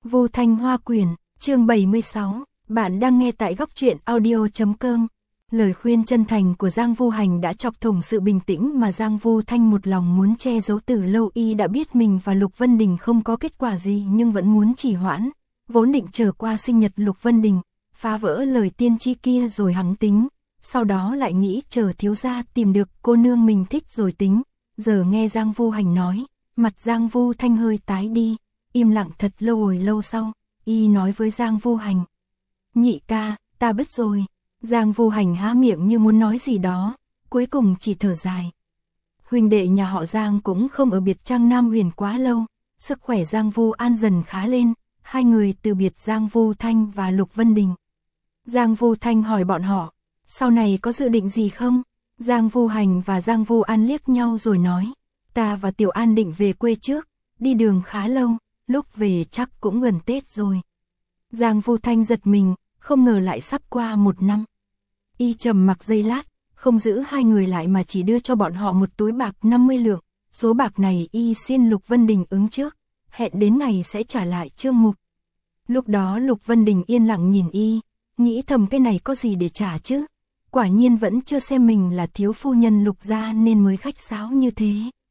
Vu Thanh Hoa Quyển, chương 76, bạn đang nghe tại góc truyện audio.com. Lời khuyên chân thành của Giang Vu Hành đã chọc thủng sự bình tĩnh mà Giang Vu Thanh một lòng muốn che giấu từ lâu. Y đã biết mình và Lục Vân Đình không có kết quả gì nhưng vẫn muốn trì hoãn, vốn định chờ qua sinh nhật Lục Vân Đình, phá vỡ lời tiên tri kia rồi hắng tính, sau đó lại nghĩ chờ thiếu gia tìm được cô nương mình thích rồi tính. Giờ nghe Giang Vu Hành nói, mặt Giang Vu Thanh hơi tái đi, im lặng thật lâu. Hồi lâu sau, y nói với Giang Vu Hành: "Nhị ca, ta biết rồi." Giang Vu Hành há miệng như muốn nói gì đó, cuối cùng chỉ thở dài. Huynh đệ nhà họ Giang cũng không ở biệt trang Nam Huyền quá lâu, sức khỏe Giang Vu An dần khá lên, hai người từ biệt Giang Vu Thanh và Lục Vân Đình. Giang Vu Thanh hỏi bọn họ, sau này có dự định gì không? Giang Vu Hành và Giang Vu An liếc nhau rồi nói, ta và Tiểu An định về quê trước, đi đường khá lâu, lúc về chắc cũng gần Tết rồi. Giang Vu Thanh giật mình, không ngờ lại sắp qua 1 năm. Y trầm mặc giây lát, không giữ hai người lại mà chỉ đưa cho bọn họ một túi bạc 50 lượng, số bạc này y xin Lục Vân Đình ứng trước, hẹn đến ngày sẽ trả lại Trương Mục. Lúc đó Lục Vân Đình yên lặng nhìn y, nghĩ thầm cái này có gì để trả chứ, quả nhiên vẫn chưa xem mình là thiếu phu nhân Lục gia nên mới khách sáo như thế.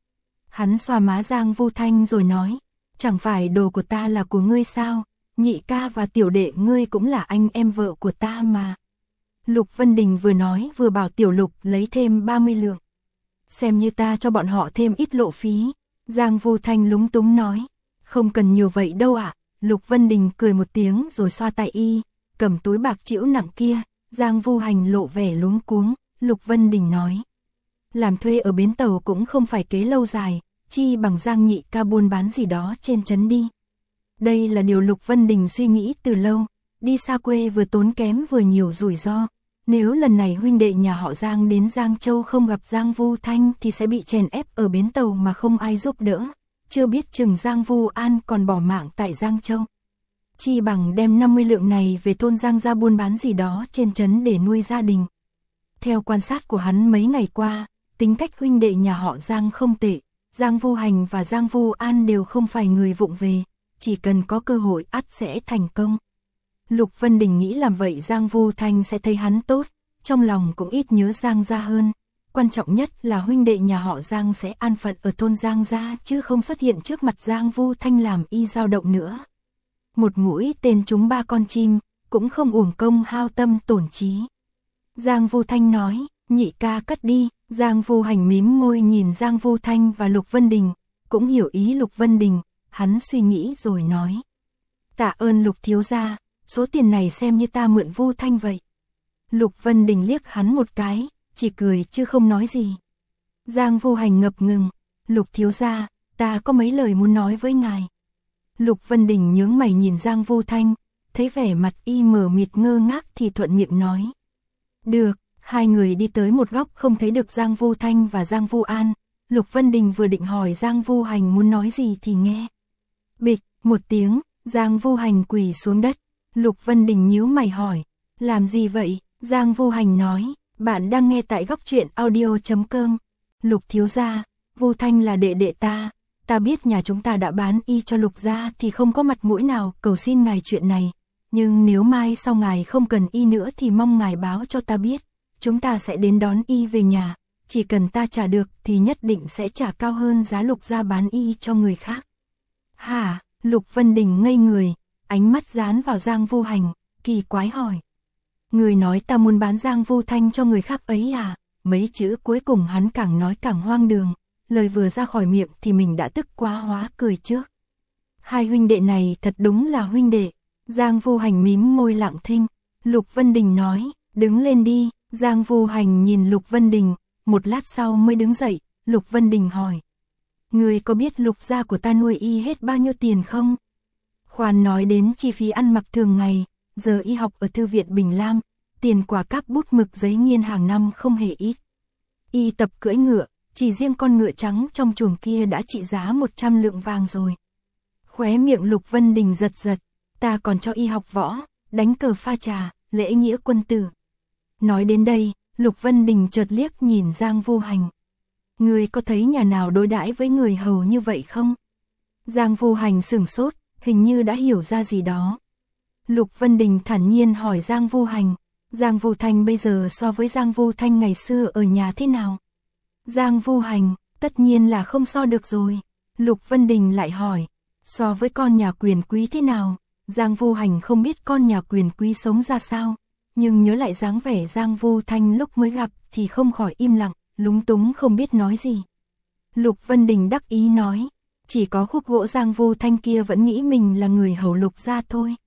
Hắn xoa má Giang Vu Thanh rồi nói, chẳng phải đồ của ta là của ngươi sao, nhị ca và tiểu đệ ngươi cũng là anh em vợ của ta mà. Lục Vân Đình vừa nói vừa bảo Tiểu Lục lấy thêm 30 lượng. Xem như ta cho bọn họ thêm ít lộ phí. Giang Vu Thanh lúng túng nói, không cần nhiều vậy đâu ạ. Lục Vân Đình cười một tiếng rồi xoa tay y, cầm túi bạc trĩu nặng kia. Giang Vu Hành lộ vẻ luống cuống. Lục Vân Đình nói, làm thuê ở bến tàu cũng không phải kế lâu dài, chi bằng Giang nhị ca buôn bán gì đó trên trấn đi. Đây là điều Lục Vân Đình suy nghĩ từ lâu, đi xa quê vừa tốn kém vừa nhiều rủi ro. Nếu lần này huynh đệ nhà họ Giang đến Giang Châu không gặp Giang Vu Thanh thì sẽ bị chèn ép ở bến tàu mà không ai giúp đỡ, chưa biết chừng Giang Vu An còn bỏ mạng tại Giang Châu. Chi bằng đem 50 lượng này về thôn Giang ra buôn bán gì đó trên trấn để nuôi gia đình. Theo quan sát của hắn mấy ngày qua, tính cách huynh đệ nhà họ Giang không tệ, Giang Vu Hành và Giang Vu An đều không phải người vụng về, chỉ cần có cơ hội ắt sẽ thành công. Lục Vân Đình nghĩ làm vậy Giang Vu Thanh sẽ thấy hắn tốt, trong lòng cũng ít nhớ Giang gia hơn. Quan trọng nhất là huynh đệ nhà họ Giang sẽ an phận ở thôn Giang gia chứ không xuất hiện trước mặt Giang Vu Thanh làm y dao động nữa. Một mũi tên trúng 3 con chim, cũng không uổng công hao tâm tổn trí. Giang Vu Thanh nói, nhị ca cất đi. Giang Vu Hành mím môi nhìn Giang Vu Thanh và Lục Vân Đình, cũng hiểu ý Lục Vân Đình, hắn suy nghĩ rồi nói, tạ ơn Lục thiếu gia, số tiền này xem như ta mượn Vu Thanh vậy. Lục Vân Đình liếc hắn một cái, chỉ cười chứ không nói gì. Giang Vu Hành ngập ngừng, Lục thiếu gia, ta có mấy lời muốn nói với ngài. Lục Vân Đình nhướng mày nhìn Giang Vu Thanh, thấy vẻ mặt y mờ mịt ngơ ngác thì thuận miệng nói. Được. Hai người đi tới một góc không thấy được Giang Vu Thanh và Giang Vu An. Lục Vân Đình vừa định hỏi Giang Vu Hành muốn nói gì thì nghe bịch một tiếng, Giang Vu Hành quỳ xuống đất. Lục Vân Đình nhíu mày hỏi, làm gì vậy? Giang Vu Hành nói, bạn đang nghe tại góc truyện audio.com. Lục thiếu gia, Vu Thanh là đệ đệ ta biết nhà chúng ta đã bán y cho Lục gia thì không có mặt mũi nào cầu xin ngài chuyện này, nhưng nếu mai sau ngài không cần y nữa thì mong ngài báo cho ta biết. Chúng ta sẽ đến đón y về nhà, chỉ cần ta trả được thì nhất định sẽ trả cao hơn giá Lục gia bán y cho người khác. Hả? Lục Vân Đình ngây người, ánh mắt dán vào Giang Vu Hành, kỳ quái hỏi. Người nói ta muốn bán Giang Vu Thanh cho người khác ấy à? Mấy chữ cuối cùng hắn càng nói càng hoang đường, lời vừa ra khỏi miệng thì mình đã tức quá hóa cười trước. Hai huynh đệ này thật đúng là huynh đệ. Giang Vu Hành mím môi lặng thinh. Lục Vân Đình nói, đứng lên đi. Giang Vu Hành nhìn Lục Vân Đình, một lát sau mới đứng dậy. Lục Vân Đình hỏi, người có biết Lục gia của ta nuôi y hết bao nhiêu tiền không? Khoan nói đến chi phí ăn mặc thường ngày, giờ y học ở thư viện Bình Lam, tiền quà cáp bút mực giấy nghiên hàng năm không hề ít. Y tập cưỡi ngựa, chỉ riêng con ngựa trắng trong chuồng kia đã trị giá 100 lượng vàng rồi. Khóe miệng Lục Vân Đình giật giật, ta còn cho y học võ, đánh cờ pha trà, lễ nghĩa quân tử. Nói đến đây, Lục Vân Đình chợt liếc nhìn Giang Vu Hành. Người có thấy nhà nào đối đãi với người hầu như vậy không? Giang Vu Hành sửng sốt, hình như đã hiểu ra gì đó. Lục Vân Đình thản nhiên hỏi Giang Vu Hành, Giang Vu Thanh bây giờ so với Giang Vu Thanh ngày xưa ở nhà thế nào? Giang Vu Hành, tất nhiên là không so được rồi. Lục Vân Đình lại hỏi, so với con nhà quyền quý thế nào? Giang Vu Hành không biết con nhà quyền quý sống ra sao, nhưng nhớ lại dáng vẻ Giang Vu Thanh lúc mới gặp thì không khỏi im lặng, lúng túng không biết nói gì. Lục Vân Đình đắc ý nói, chỉ có khúc gỗ Giang Vu Thanh kia vẫn nghĩ mình là người hầu Lục gia thôi.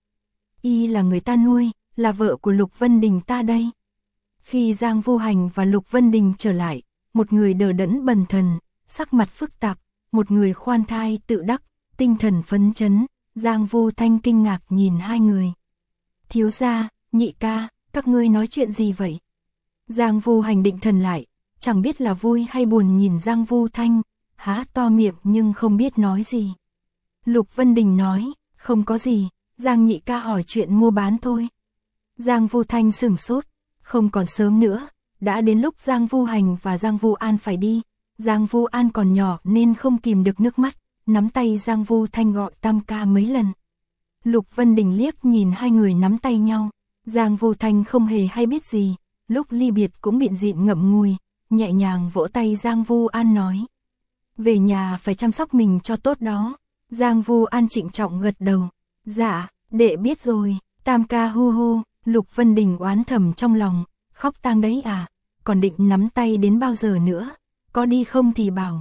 Y là người ta nuôi, là vợ của Lục Vân Đình ta đây. Khi Giang Vu Hành và Lục Vân Đình trở lại, một người đờ đẫn bần thần, sắc mặt phức tạp, một người khoan thai tự đắc, tinh thần phấn chấn. Giang Vu Thanh kinh ngạc nhìn hai người. Thiếu gia, nhị ca, các ngươi nói chuyện gì vậy? Giang Vu Hành định thần lại, chẳng biết là vui hay buồn nhìn Giang Vu Thanh, há to miệng nhưng không biết nói gì. Lục Vân Đình nói, không có gì, Giang nhị ca hỏi chuyện mua bán thôi. Giang Vu Thanh sửng sốt, không còn sớm nữa, đã đến lúc Giang Vu Hành và Giang Vu An phải đi. Giang Vu An còn nhỏ nên không kìm được nước mắt, nắm tay Giang Vu Thanh gọi tam ca mấy lần. Lục Vân Đình liếc nhìn hai người nắm tay nhau, Giang Vu Thanh không hề hay biết gì, lúc ly biệt cũng bịn dịn ngậm ngùi, nhẹ nhàng vỗ tay Giang Vu An nói. Về nhà phải chăm sóc mình cho tốt đó. Giang Vu An trịnh trọng gật đầu. Dạ, đệ biết rồi, tam ca hu hu. Lục Vân Đình oán thầm trong lòng, khóc tang đấy à, còn định nắm tay đến bao giờ nữa, có đi không thì bảo.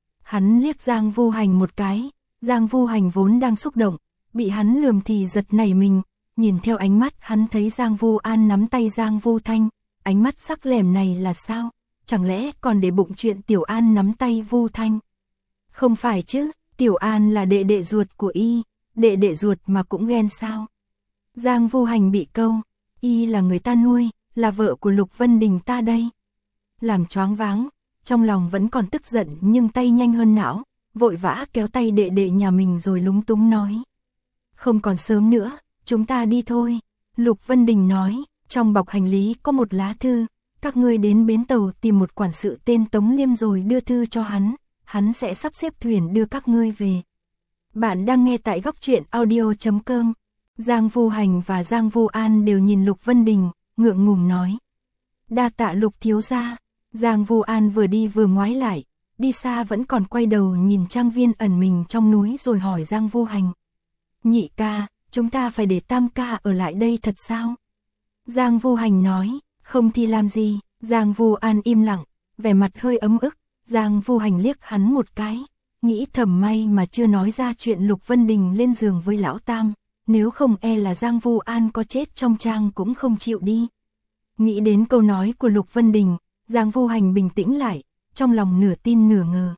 Hắn liếc Giang Vu Hành một cái, Giang Vu Hành vốn đang xúc động, bị hắn lườm thì giật nảy mình, nhìn theo ánh mắt hắn thấy Giang Vu An nắm tay Giang Vu Thanh, ánh mắt sắc lẻm này là sao, chẳng lẽ còn để bụng chuyện Tiểu An nắm tay Vu Thanh? Không phải chứ, Tiểu An là đệ đệ ruột của y, đệ đệ ruột mà cũng ghen sao? Giang Vu Hành bị câu, y là người ta nuôi, là vợ của Lục Vân Đình ta đây. Làm choáng váng, trong lòng vẫn còn tức giận nhưng tay nhanh hơn não, vội vã kéo tay đệ đệ nhà mình rồi lúng túng nói. Không còn sớm nữa, chúng ta đi thôi. Lục Vân Đình nói, trong bọc hành lý có một lá thư, các ngươi đến bến tàu tìm một quản sự tên Tống Liêm rồi đưa thư cho hắn sẽ sắp xếp thuyền đưa các ngươi về. Bạn đang nghe tại Góc Truyện Audio.com. Giang Vu Hành và Giang Vu An đều nhìn Lục Vân Đình, ngượng ngùng nói. Đa tạ Lục thiếu gia. Giang Vu An vừa đi vừa ngoái lại, đi xa vẫn còn quay đầu nhìn trang viên ẩn mình trong núi rồi hỏi Giang Vu Hành. Nhị ca, chúng ta phải để tam ca ở lại đây thật sao? Giang Vu Hành nói, không thì làm gì. Giang Vu An im lặng, vẻ mặt hơi ấm ức. Giang Vu Hành liếc hắn một cái, nghĩ thầm may mà chưa nói ra chuyện Lục Vân Đình lên giường với lão tam, nếu không e là Giang Vu An có chết trong trang cũng không chịu đi. Nghĩ đến câu nói của Lục Vân Đình, Giang Vu Hành bình tĩnh lại, trong lòng nửa tin nửa ngờ.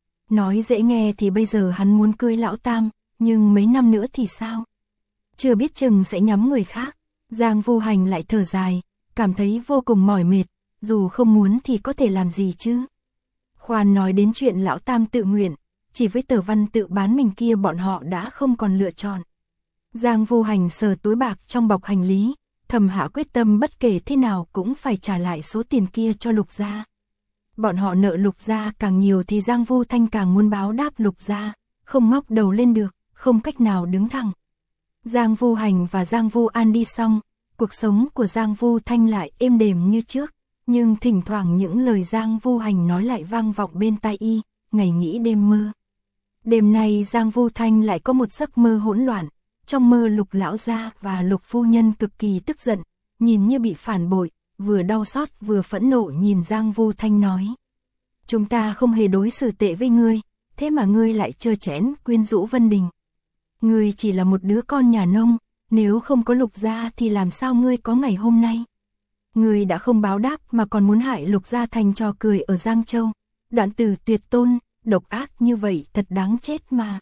Nói dễ nghe thì bây giờ hắn muốn cưới lão tam, nhưng mấy năm nữa thì sao? Chưa biết chừng sẽ nhắm người khác. Giang Vu Hành lại thở dài, cảm thấy vô cùng mỏi mệt, dù không muốn thì có thể làm gì chứ? Khoan nói đến chuyện lão tam tự nguyện, chỉ với tờ văn tự bán mình kia bọn họ đã không còn lựa chọn. Giang Vu Hành sờ túi bạc trong bọc hành lý, thầm hạ quyết tâm bất kể thế nào cũng phải trả lại số tiền kia cho Lục gia. Bọn họ nợ Lục gia càng nhiều thì Giang Vu Thanh càng muốn báo đáp Lục gia, không ngóc đầu lên được, không cách nào đứng thẳng. Giang Vu Hành và Giang Vu An đi xong, cuộc sống của Giang Vu Thanh lại êm đềm như trước, nhưng thỉnh thoảng những lời Giang Vu Hành nói lại vang vọng bên tai y, ngày nghĩ đêm mơ. Đêm nay Giang Vu Thanh lại có một giấc mơ hỗn loạn, trong mơ Lục lão gia và Lục phu nhân cực kỳ tức giận, nhìn như bị phản bội, vừa đau xót vừa phẫn nộ nhìn Giang Vu Thanh nói. Chúng ta không hề đối xử tệ với ngươi, thế mà ngươi lại trơ trẽn quyến rũ Vân Đình. Ngươi chỉ là một đứa con nhà nông, nếu không có Lục gia thì làm sao ngươi có ngày hôm nay? Ngươi đã không báo đáp mà còn muốn hại Lục gia thành trò cười ở Giang Châu. Đoạn từ tuyệt tôn, độc ác như vậy thật đáng chết mà.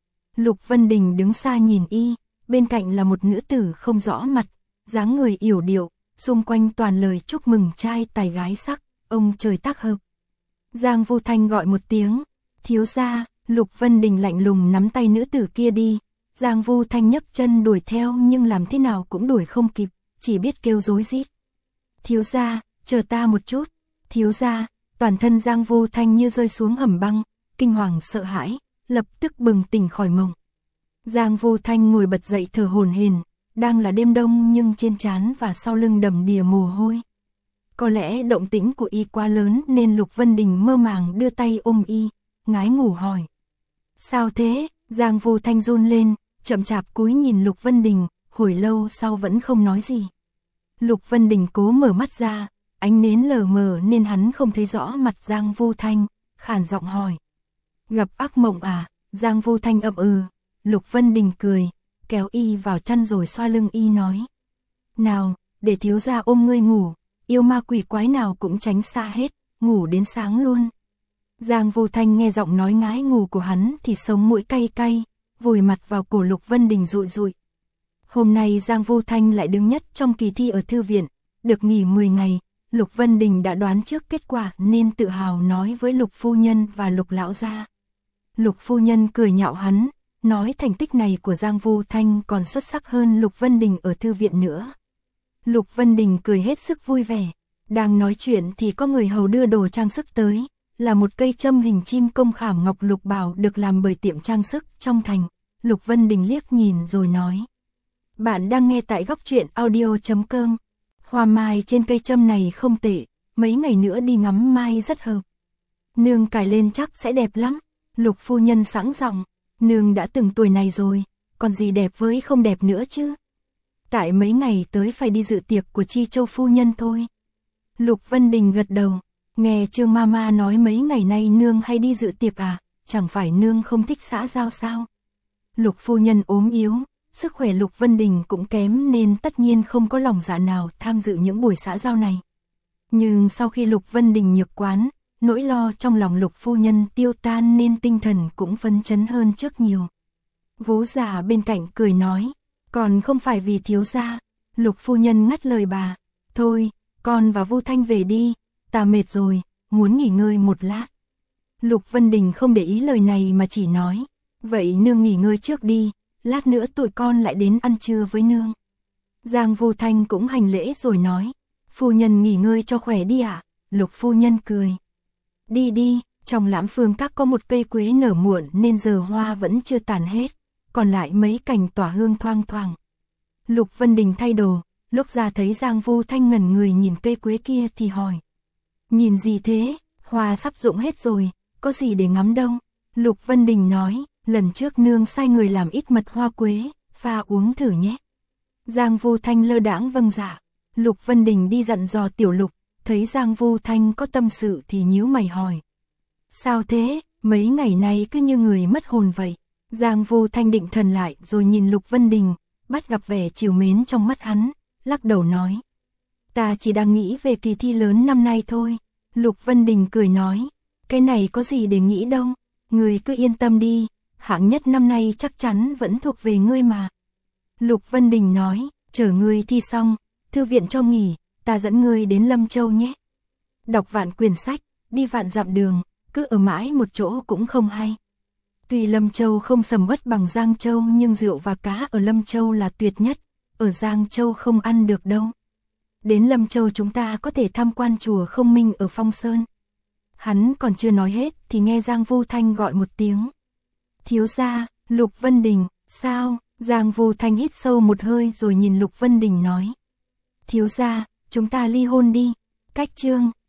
Lục Vân Đình đứng xa nhìn y, bên cạnh là một nữ tử không rõ mặt, dáng người yểu điệu, xung quanh toàn lời chúc mừng trai tài gái sắc, ông trời tác hợp. Giang Vu Thanh gọi một tiếng, thiếu gia. Lục Vân Đình lạnh lùng nắm tay nữ tử kia đi. Giang Vu Thanh nhấc chân đuổi theo nhưng làm thế nào cũng đuổi không kịp, chỉ biết kêu rối rít. Thiếu gia, chờ ta một chút. Thiếu gia. Toàn thân Giang Vu Thanh như rơi xuống hầm băng, kinh hoàng sợ hãi, lập tức bừng tỉnh khỏi mộng. Giang Vu Thanh ngồi bật dậy thở hổn hển, đang là đêm đông nhưng trên trán và sau lưng đầm đìa mồ hôi. Có lẽ động tĩnh của y quá lớn nên Lục Vân Đình mơ màng đưa tay ôm y, ngái ngủ hỏi. Sao thế? Giang Vu Thanh run lên, chậm chạp cúi nhìn Lục Vân Đình, hồi lâu sau vẫn không nói gì. Lục Vân Đình cố mở mắt ra, ánh nến lờ mờ nên hắn không thấy rõ mặt Giang Vu Thanh, khàn giọng hỏi. Gặp ác mộng à? Giang Vu Thanh ậm ừ. Lục Vân Đình cười, kéo y vào chăn rồi xoa lưng y nói. Nào, để thiếu gia ôm ngươi ngủ, yêu ma quỷ quái nào cũng tránh xa hết, ngủ đến sáng luôn. Giang Vu Thanh nghe giọng nói ngái ngủ của hắn thì sống mũi cay cay, vùi mặt vào cổ Lục Vân Đình rụi rụi. Hôm nay Giang Vu Thanh lại đứng nhất trong kỳ thi ở thư viện, được nghỉ 10 ngày, Lục Vân Đình đã đoán trước kết quả nên tự hào nói với Lục phu nhân và Lục lão gia. Lục phu nhân cười nhạo hắn, nói thành tích này của Giang Vu Thanh còn xuất sắc hơn Lục Vân Đình ở thư viện nữa. Lục Vân Đình cười hết sức vui vẻ, đang nói chuyện thì có người hầu đưa đồ trang sức tới, là một cây châm hình chim công khảm ngọc lục bảo được làm bởi tiệm trang sức trong thành. Lục Vân Đình liếc nhìn rồi nói. Bạn đang nghe tại góc truyện audio.com. Hoa mai trên cây châm này không tệ, mấy ngày nữa đi ngắm mai rất hợp. Nương cài lên chắc sẽ đẹp lắm. Lục phu nhân sẵn giọng, nương đã từng tuổi này rồi, còn gì đẹp với không đẹp nữa chứ. Tại mấy ngày tới phải đi dự tiệc của Chi Châu phu nhân thôi. Lục Vân Đình gật đầu, nghe Trương Mama nói mấy ngày nay nương hay đi dự tiệc à, chẳng phải nương không thích xã giao sao. Lục phu nhân ốm yếu, sức khỏe Lục Vân Đình cũng kém nên tất nhiên không có lòng dạ nào tham dự những buổi xã giao này. Nhưng sau khi Lục Vân Đình nhược quán, nỗi lo trong lòng Lục phu nhân tiêu tan nên tinh thần cũng phấn chấn hơn trước nhiều. Vú già bên cạnh cười nói, còn không phải vì thiếu gia. Lục phu nhân ngắt lời bà, thôi, con và Vu Thanh về đi, ta mệt rồi, muốn nghỉ ngơi một lát. Lục Vân Đình không để ý lời này mà chỉ nói, vậy nương nghỉ ngơi trước đi, lát nữa tụi con lại đến ăn trưa với nương. Giang Vu Thanh cũng hành lễ rồi nói, phu nhân nghỉ ngơi cho khỏe đi ạ. Lục phu nhân cười, đi đi, trong Lãm Phương Các có một cây quế nở muộn nên giờ hoa vẫn chưa tàn hết, còn lại mấy cành tỏa hương thoang thoảng. Lục Vân Đình thay đồ, lúc ra thấy Giang Vu Thanh ngẩn người nhìn cây quế kia thì hỏi. Nhìn gì thế, hoa sắp rụng hết rồi, có gì để ngắm đâu. Lục Vân Đình nói, lần trước nương sai người làm ít mật hoa quế, pha uống thử nhé. Giang Vu Thanh lơ đãng vâng dạ. Lục Vân Đình đi dặn dò Tiểu Lục, thấy Giang Vu Thanh có tâm sự thì nhíu mày hỏi. Sao thế, mấy ngày nay cứ như người mất hồn vậy. Giang Vu Thanh định thần lại rồi nhìn Lục Vân Đình, bắt gặp vẻ trìu mến trong mắt hắn, lắc đầu nói. Ta chỉ đang nghĩ về kỳ thi lớn năm nay thôi. Lục Vân Đình cười nói, cái này có gì để nghĩ đâu, người cứ yên tâm đi, hạng nhất năm nay chắc chắn vẫn thuộc về ngươi mà. Lục Vân Đình nói, chờ ngươi thi xong, thư viện cho nghỉ, ta dẫn ngươi đến Lâm Châu nhé. Đọc vạn quyển sách, đi vạn dặm đường, cứ ở mãi một chỗ cũng không hay. Tuy Lâm Châu không sầm uất bằng Giang Châu nhưng rượu và cá ở Lâm Châu là tuyệt nhất, ở Giang Châu không ăn được đâu. Đến Lâm Châu chúng ta có thể tham quan chùa Không Minh ở Phong Sơn. Hắn còn chưa nói hết thì nghe Giang Vu Thanh gọi một tiếng. Thiếu gia, Lục Vân Đình, sao? Giang Vu Thanh hít sâu một hơi rồi nhìn Lục Vân Đình nói. Thiếu gia, chúng ta ly hôn đi. Cách chương